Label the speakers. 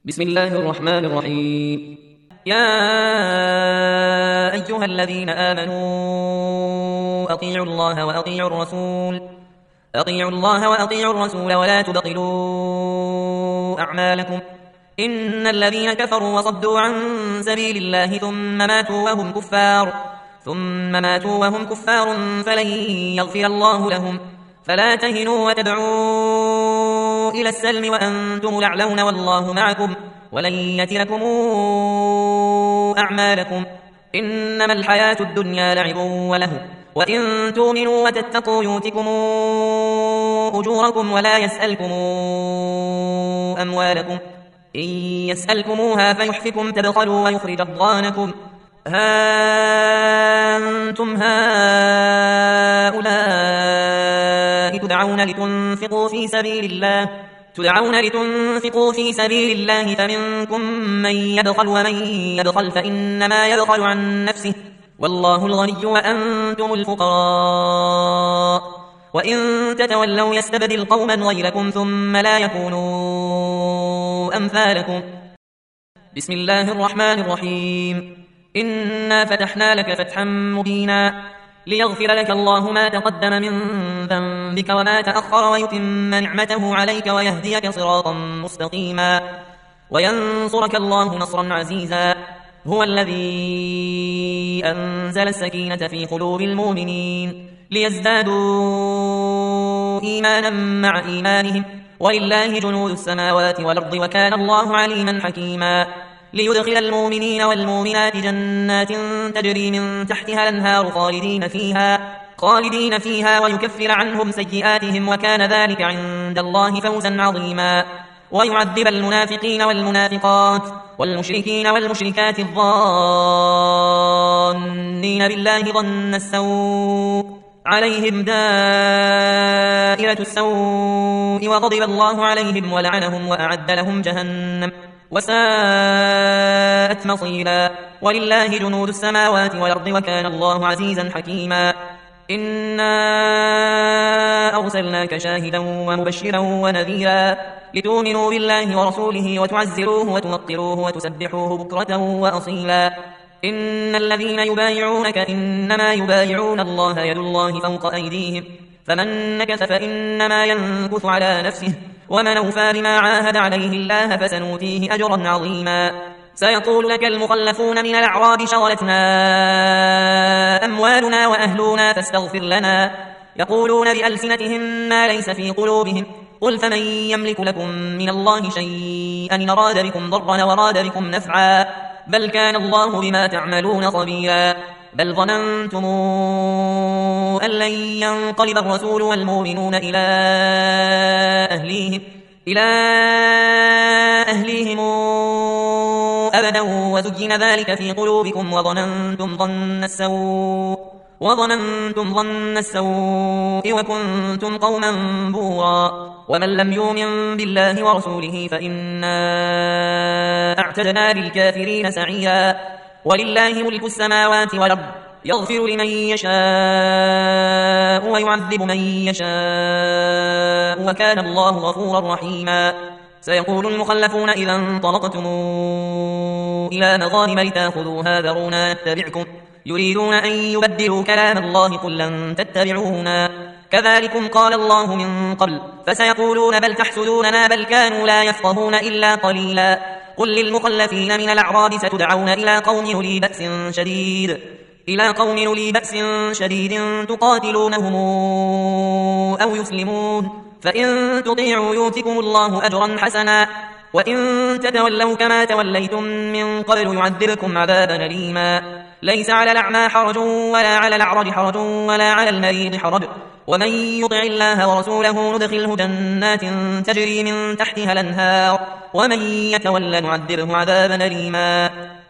Speaker 1: بسم الله الرحمن الرحيم. يا أيها الذين آمنوا أطيعوا الله وأطيعوا الرسول ولا تبطلوا أعمالكم. إن الذين كفروا وصدوا عن سبيل الله ثم ماتوا وهم كفار فلن يغفر الله لهم. فلا تهنوا وتدعوا إلى السلم وأنتم الأعلون والله معكم ولن يتركم أعمالكم. إنما الحياة الدنيا لعب وله وإن تؤمنوا وتتقوا يؤتكم أجوركم ولا يسألكم أموالكم. إن يسألكموها فيحفكم تبخلوا ويخرج أضغانكم. ها أنتم هؤلاء تدعون لتنفقوا في سبيل الله فمنكم من يبخل ومن يبخل فإنما يبخل عن نفسه والله الغني وأنتم الفقراء. وإن تتولوا يستبدل قوما غيركم ثم لا يكونوا أمثالكم. بسم الله الرحمن الرحيم. إنا فتحنا لك فتحا مبينا ليغفر لك الله ما تقدم من ذنبك وما تأخر ويتم نعمته عليك ويهديك صراطا مستقيما وينصرك الله نصرا عزيزا. هو الذي أنزل السكينة في قلوب المؤمنين ليزدادوا إيمانا مع إيمانهم ولله جنود السماوات والأرض وكان الله عليما حكيما. ليدخل المؤمنين والمؤمنات جنات تجري من تحتها الأنهار خالدين فيها ويكفر عنهم سيئاتهم وكان ذلك عند الله فوزا عظيما. ويعذب المنافقين والمنافقات والمشركين والمشركات الظانين بالله ظن السوء عليهم دائرة السوء وغضب الله عليهم ولعنهم وأعد لهم جهنم وساءت مصيرا. ولله جنود السماوات والأرض وكان الله عزيزا حكيما. إنا أرسلناك شاهدا ومبشرا ونذيرا لتؤمنوا بالله ورسوله وتعزروه وتوقروه وتسبحوه بكرة وأصيلا. إن الذين يبايعونك إنما يبايعون الله يد الله فوق أيديهم فمن نكث فإنما ينكث على نفسه ومن أوفى بما عاهد عليه الله فسنؤتيه أجرا عظيما. سيقول لك المخلفون من الأعراب شغلتنا أموالنا وأهلنا فاستغفر لنا يقولون بألسنتهم ما ليس في قلوبهم قل فمن يملك لكم من الله شيئا إن أراد بكم ضرا وراد بكم نفعا بل كان الله بما تعملون خبيرا. بل ظننتم أن لن ينقلب الرسول والمؤمنون إلى أهليهم أبدا وزين ذلك في قلوبكم وظننتم ظن السوء وكنتم قوما بورا. ومن لم يؤمن بالله ورسوله فإنا أعتدنا للكافرين سعيرا. ولله ملك السماوات والأرض يغفر لمن يشاء ويعذب من يشاء وكان الله غفورا رحيما. سيقول المخلفون إذا انطلقتم إلى مغانم لتأخذوها ذرونا نتبعكم يريدون أن يبدلوا كلام الله قل لن تتبعونا كذلكم قال الله من قبل فسيقولون بل تحسدوننا بل كانوا لا يفقهون إلا قليلا. قل للمخلفين من الأعراب ستدعون إلى قوم أولي بأس شديد تقاتلونهم أو يسلمون فإن تطيعوا يؤتكم الله أجرا حسنا وإن تتولوا كما توليتم من قبل يعذبكم عذابا أليما. ليس على الأعمى حرج ولا على الأعرج حرج ولا على المريض حرج ومن يطع الله ورسوله ندخله جنات تجري من تحتها الأنهار ومن يتول نعذبه عذابا أليما.